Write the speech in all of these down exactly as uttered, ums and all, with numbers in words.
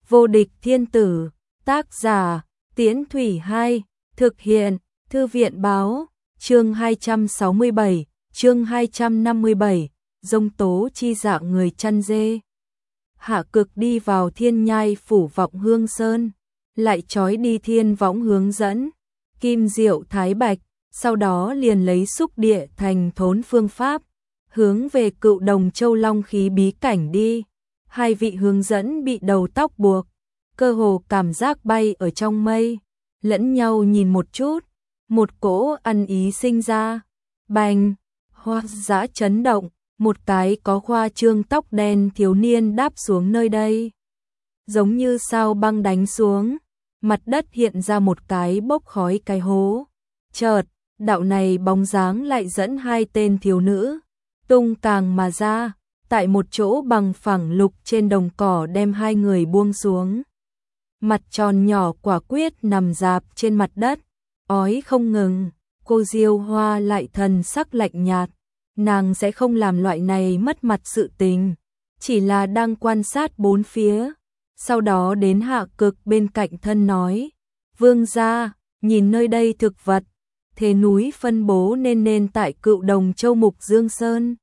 Vô địch thiên tử, tác giả, Tiễn Thủy hai, thực hiện, Thư viện báo, chương hai trăm sáu mươi bảy, chương hai trăm năm mươi bảy, Dông tố chi dạ người chăn dê. Hạ Cực đi vào Thiên Nhai phủ Vọng Hương Sơn, lại trói đi Thiên Võng hướng dẫn, Kim Diệu Thái Bạch, sau đó liền lấy xúc địa thành thốn phương pháp, hướng về Cựu Đồng Châu Long khí bí cảnh đi. Hai vị hướng dẫn bị đầu tóc buộc, cơ hồ cảm giác bay ở trong mây, lẫn nhau nhìn một chút, một cỗ ăn ý sinh ra. Bành, hoa dã chấn động, một cái có khoa trương tóc đen thiếu niên đáp xuống nơi đây. Giống như sao băng đánh xuống, mặt đất hiện ra một cái bốc khói cái hố. Chợt, đạo này bóng dáng lại dẫn hai tên thiếu nữ tung càng mà ra, tại một chỗ bằng phẳng lục trên đồng cỏ đem hai người buông xuống. Mặt tròn nhỏ quả quyết nằm rạp trên mặt đất, ói không ngừng. Cô Diêu Hoa lại thần sắc lạnh nhạt, nàng sẽ không làm loại này mất mặt sự tình, chỉ là đang quan sát bốn phía. Sau đó đến Hạ Cực bên cạnh thân nói, vương gia, nhìn nơi đây thực vật, thế núi phân bố nên nên tại Cựu Đồng Châu Mục Dương Sơn.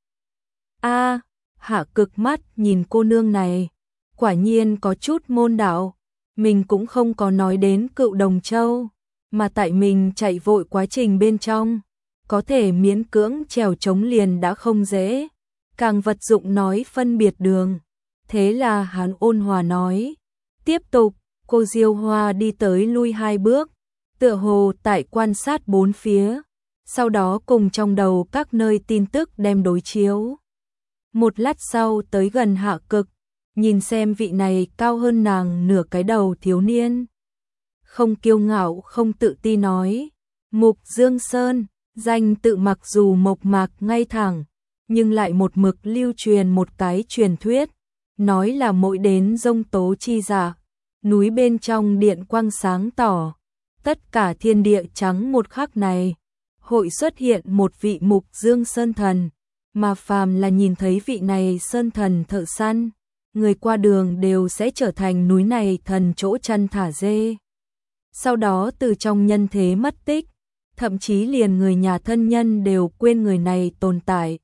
A, Hạ Cực mắt nhìn cô nương này, quả nhiên có chút môn đạo, mình cũng không có nói đến Cựu Đồng Châu, mà tại mình chạy vội quá trình bên trong, có thể miễn cưỡng trèo chống liền đã không dễ, càng vật dụng nói phân biệt đường. Thế là hắn ôn hòa nói, tiếp tục. Cô Diêu Hoa đi tới lui hai bước, tựa hồ tại quan sát bốn phía, sau đó cùng trong đầu các nơi tin tức đem đối chiếu. Một lát sau tới gần Hạ Cực, nhìn xem vị này cao hơn nàng nửa cái đầu thiếu niên. Không kiêu ngạo không tự ti nói, Mục Dương Sơn, danh tự mặc dù mộc mạc ngay thẳng, nhưng lại một mực lưu truyền một cái truyền thuyết, nói là mỗi đến dông tố chi dạ, núi bên trong điện quang sáng tỏ, tất cả thiên địa trắng một khắc này, hội xuất hiện một vị Mục Dương Sơn thần, mà phàm là nhìn thấy vị này sơn thần thợ săn, người qua đường đều sẽ trở thành núi này thần chỗ chăn thả dê. Sau đó từ trong nhân thế mất tích, thậm chí liền người nhà thân nhân đều quên người này tồn tại.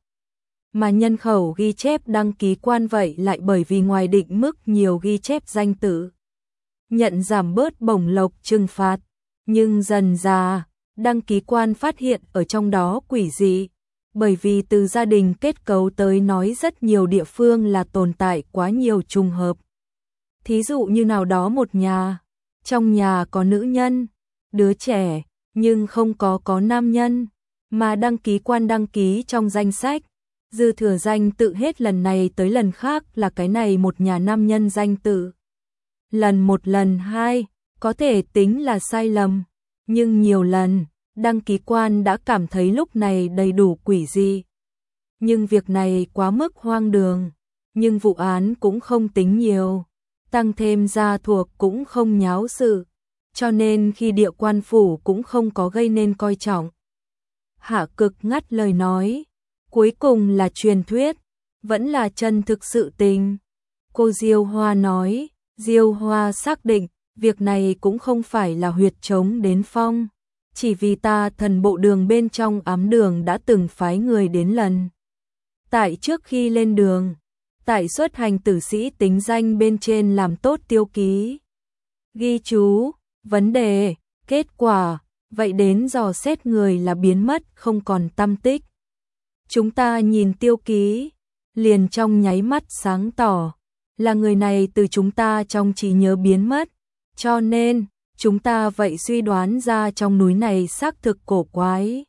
Mà nhân khẩu ghi chép đăng ký quan vậy lại bởi vì ngoài định mức nhiều ghi chép danh tự, nhận giảm bớt bổng lộc trừng phạt, nhưng dần ra, đăng ký quan phát hiện ở trong đó quỷ dị, bởi vì từ gia đình kết cấu tới nói rất nhiều địa phương là tồn tại quá nhiều trùng hợp. Thí dụ như nào đó một nhà, trong nhà có nữ nhân, đứa trẻ, nhưng không có có nam nhân, mà đăng ký quan đăng ký trong danh sách, dư thừa danh tự hết lần này tới lần khác là cái này một nhà nam nhân danh tự. Lần một lần hai, có thể tính là sai lầm, nhưng nhiều lần, đăng ký quan đã cảm thấy lúc này đầy đủ quỷ dị. Nhưng việc này quá mức hoang đường, nhưng vụ án cũng không tính nhiều, tăng thêm gia thuộc cũng không nháo sự, cho nên khi địa quan phủ cũng không có gây nên coi trọng. Hạ Cực ngắt lời nói, cuối cùng là truyền thuyết, vẫn là chân thực sự tình. Cô Diêu Hoa nói, Diêu Hoa xác định, việc này cũng không phải là huyệt trống đến phong, chỉ vì ta thần bộ đường bên trong ám đường đã từng phái người đến lần. Tại trước khi lên đường, tại xuất hành tử sĩ tính danh bên trên làm tốt tiêu ký, ghi chú, vấn đề, kết quả, vậy đến dò xét người là biến mất không còn tăm tích. Chúng ta nhìn tiêu ký, liền trong nháy mắt sáng tỏ, là người này từ chúng ta trong trí nhớ biến mất, cho nên, chúng ta vậy suy đoán ra trong núi này xác thực cổ quái.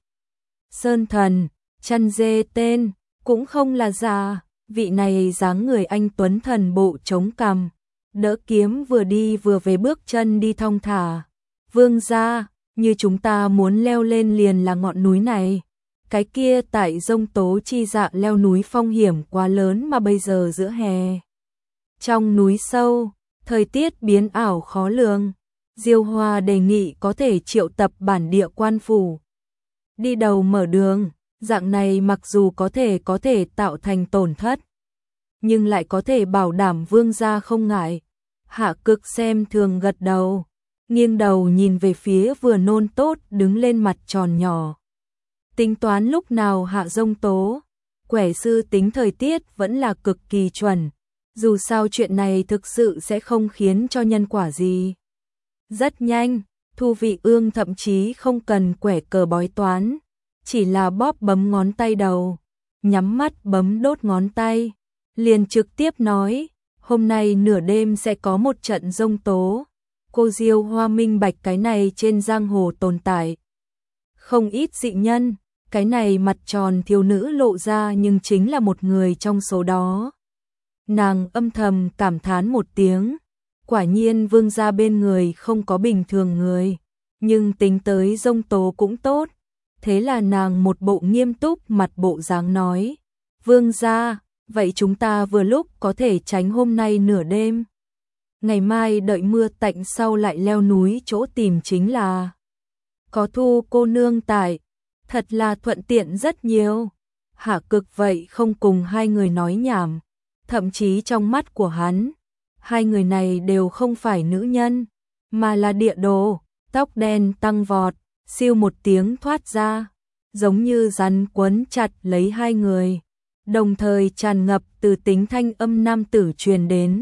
Sơn thần, chăn dê tên, cũng không là giả, vị này dáng người anh tuấn thần bộ chống cằm, đỡ kiếm vừa đi vừa về bước chân đi thong thả. Vương gia, như chúng ta muốn leo lên liền là ngọn núi này, cái kia tại dông tố chi dạ leo núi phong hiểm quá lớn mà bây giờ giữa hè. Trong núi sâu, thời tiết biến ảo khó lường, Diêu Hoa đề nghị có thể triệu tập bản địa quan phủ đi đầu mở đường, dạng này mặc dù có thể có thể tạo thành tổn thất, nhưng lại có thể bảo đảm vương gia không ngại. Hạ Cực xem thường gật đầu, nghiêng đầu nhìn về phía vừa nôn tốt đứng lên mặt tròn nhỏ. Tính toán lúc nào hạ dông tố, quẻ sư tính thời tiết vẫn là cực kỳ chuẩn, dù sao chuyện này thực sự sẽ không khiến cho nhân quả gì. Rất nhanh, Thu Vị Ương thậm chí không cần quẻ cờ bói toán, chỉ là bóp bấm ngón tay đầu, nhắm mắt bấm đốt ngón tay, liền trực tiếp nói, hôm nay nửa đêm sẽ có một trận dông tố. Cô Diêu Hoa minh bạch cái này trên giang hồ tồn tại không ít dị nhân, cái này mặt tròn thiếu nữ lộ ra nhưng chính là một người trong số đó. Nàng âm thầm cảm thán một tiếng, quả nhiên vương gia bên người không có bình thường người, nhưng tính tới dông tố cũng tốt. Thế là nàng một bộ nghiêm túc mặt bộ dáng nói, vương gia, vậy chúng ta vừa lúc có thể tránh hôm nay nửa đêm. Ngày mai đợi mưa tạnh sau lại leo núi chỗ tìm chính là. Có Thu cô nương tại, thật là thuận tiện rất nhiều. Hạ Cực vậy không cùng hai người nói nhảm, thậm chí trong mắt của hắn, hai người này đều không phải nữ nhân, mà là địa đồ, tóc đen tăng vọt, siêu một tiếng thoát ra, giống như rắn quấn chặt lấy hai người, đồng thời tràn ngập từ tính thanh âm nam tử truyền đến.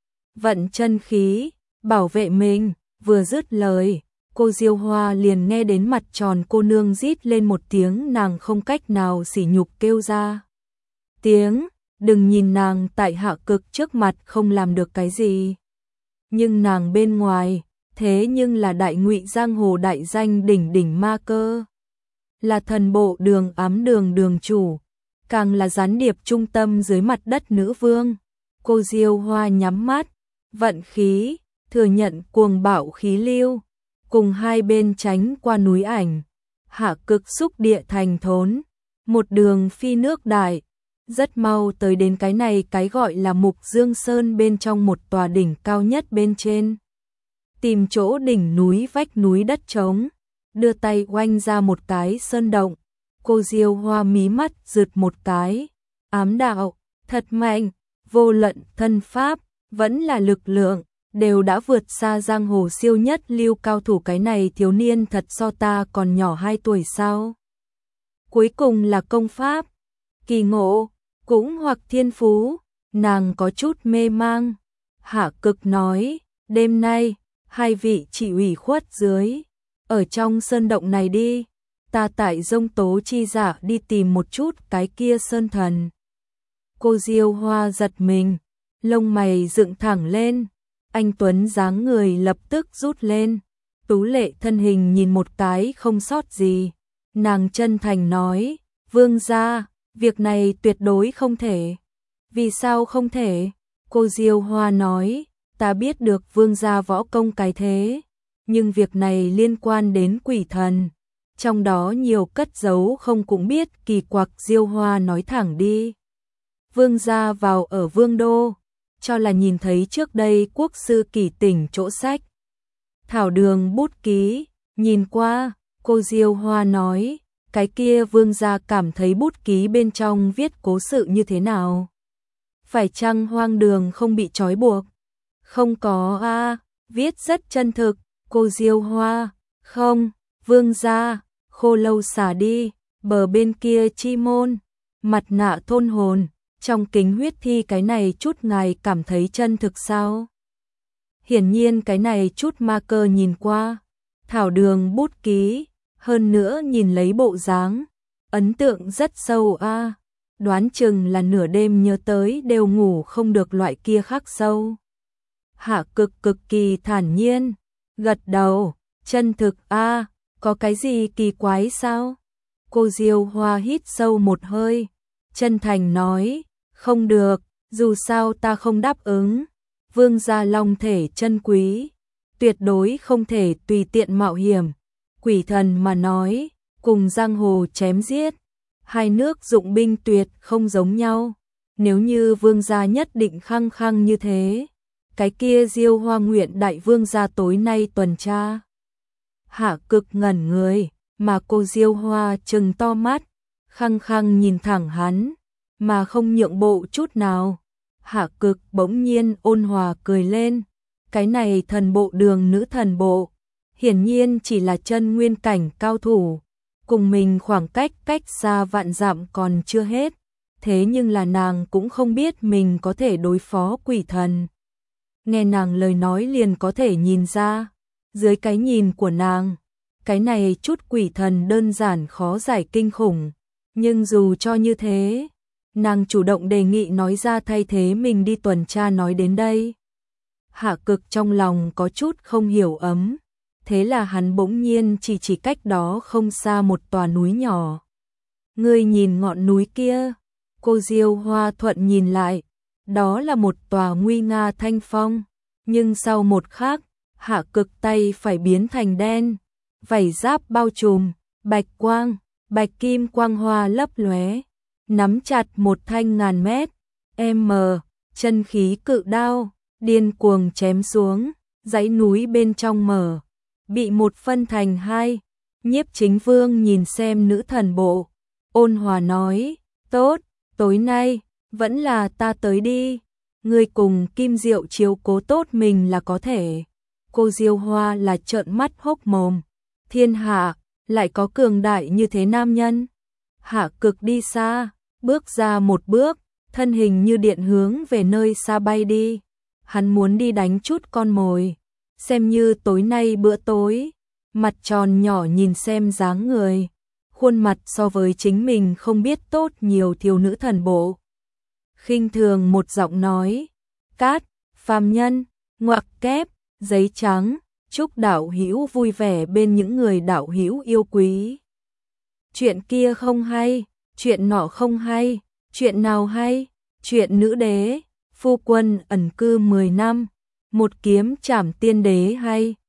Vận chân khí, bảo vệ mình, vừa dứt lời, cô Diêu Hoa liền nghe đến mặt tròn cô nương rít lên một tiếng nàng không cách nào sỉ nhục kêu ra. Tiếng, đừng nhìn nàng tại Hạ Cực trước mặt không làm được cái gì. Nhưng nàng bên ngoài, thế nhưng là đại ngụy giang hồ đại danh đỉnh đỉnh ma cơ. Là thần bộ đường ám đường đường chủ, càng là gián điệp trung tâm dưới mặt đất nữ vương. Cô Diêu Hoa nhắm mắt, vận khí, thừa nhận cuồng bạo khí lưu, cùng hai bên tránh qua núi ảnh, Hạ Cực xúc địa thành thốn, một đường phi nước đại, rất mau tới đến cái này cái gọi là Mục Dương Sơn bên trong một tòa đỉnh cao nhất bên trên. Tìm chỗ đỉnh núi vách núi đất trống, đưa tay oanh ra một cái sơn động, cô Diêu Hoa mí mắt rượt một cái, ám đạo, thật mạnh, vô luận thân pháp, vẫn là lực lượng, đều đã vượt xa giang hồ siêu nhất lưu cao thủ. Cái này thiếu niên thật so ta còn nhỏ hai tuổi sao? Cuối cùng là công pháp, kỳ ngộ, cũng hoặc thiên phú, nàng có chút mê mang. Hạ Cực nói, đêm nay, hai vị chỉ ủy khuất dưới, ở trong sơn động này đi, ta tại dông tố chi giả đi tìm một chút cái kia sơn thần. Cô Diêu Hoa giật mình, lông mày dựng thẳng lên, anh tuấn dáng người lập tức rút lên, tú lệ thân hình nhìn một cái không sót gì, nàng chân thành nói, vương gia, việc này tuyệt đối không thể. Vì sao không thể? Cô Diêu Hoa nói, ta biết được vương gia võ công cái thế, nhưng việc này liên quan đến quỷ thần, trong đó nhiều cất giấu không cũng biết kỳ quặc. Diêu Hoa nói thẳng đi, vương gia vào ở vương đô, cho là nhìn thấy trước đây quốc sư kỳ tỉnh chỗ sách. Thảo đường bút ký, nhìn qua, cô Diêu Hoa nói, cái kia vương gia cảm thấy bút ký bên trong viết cố sự như thế nào? Phải chăng hoang đường không bị trói buộc? Không có a, à, viết rất chân thực. Cô Diêu Hoa, không, vương gia, khô lâu xả đi, bờ bên kia chi môn, mặt nạ thôn hồn, trong kính huyết thi, cái này chút ngài cảm thấy chân thực sao? Hiển nhiên cái này chút ma cơ nhìn qua, thảo đường bút ký, hơn nữa nhìn lấy bộ dáng, ấn tượng rất sâu a, à, đoán chừng là nửa đêm nhớ tới đều ngủ không được loại kia khắc sâu. Hạ Cực cực kỳ thản nhiên, gật đầu, chân thực a, à, có cái gì kỳ quái sao? Cô Diêu Hoa hít sâu một hơi, chân thành nói, không được, dù sao ta không đáp ứng. Vương gia long thể chân quý, tuyệt đối không thể tùy tiện mạo hiểm. Quỷ thần mà nói, cùng giang hồ chém giết, hai nước dụng binh tuyệt không giống nhau. Nếu như vương gia nhất định khăng khăng như thế, cái kia Diêu Hoa nguyện đại vương gia tối nay tuần tra. Hạ Cực ngẩn người, mà cô Diêu Hoa trừng to mắt, khăng khăng nhìn thẳng hắn, mà không nhượng bộ chút nào. Hạ Cực bỗng nhiên ôn hòa cười lên, Cái này thần bộ đường nữ thần bộ, hiển nhiên chỉ là chân nguyên cảnh cao thủ, cùng mình khoảng cách cách xa vạn dặm còn chưa hết, thế nhưng là nàng cũng không biết mình có thể đối phó quỷ thần. Nghe nàng lời nói liền có thể nhìn ra, dưới cái nhìn của nàng, cái này chút quỷ thần đơn giản khó giải kinh khủng, nhưng dù cho như thế, nàng chủ động đề nghị nói ra thay thế mình đi tuần tra nói đến đây. Hạ Cực trong lòng có chút không hiểu ấm, thế là hắn bỗng nhiên chỉ chỉ cách đó không xa một tòa núi nhỏ. Ngươi nhìn ngọn núi kia, cô Diêu Hoa Thuận nhìn lại, đó là một tòa nguy nga thanh phong, nhưng sau một khắc, Hạ Cực tay phải biến thành đen, vảy giáp bao trùm, bạch quang, bạch kim quang hoa lấp lóe, nắm chặt một thanh ngàn mét, m, chân khí cự đao, điên cuồng chém xuống, dãy núi bên trong mở, bị một phân thành hai. Nhiếp Chính Vương nhìn xem nữ thần bộ, ôn hòa nói, tốt, tối nay, vẫn là ta tới đi, ngươi cùng Kim Diệu chiếu cố tốt mình là có thể. Cô Diêu Hoa là trợn mắt hốc mồm, thiên hạ, lại có cường đại như thế nam nhân. Hạ Cực đi xa, bước ra một bước, thân hình như điện hướng về nơi xa bay đi. Hắn muốn đi đánh chút con mồi, xem như tối nay bữa tối. Mặt tròn nhỏ nhìn xem dáng người, khuôn mặt so với chính mình không biết tốt nhiều thiếu nữ thần bộ. Khinh thường một giọng nói, cát, phàm nhân, ngoặc kép, giấy trắng, chúc đạo hữu vui vẻ bên những người đạo hữu yêu quý. Chuyện kia không hay, chuyện nọ không hay, chuyện nào hay, chuyện nữ đế, phu quân ẩn cư mười năm, một kiếm trảm tiên đế hay.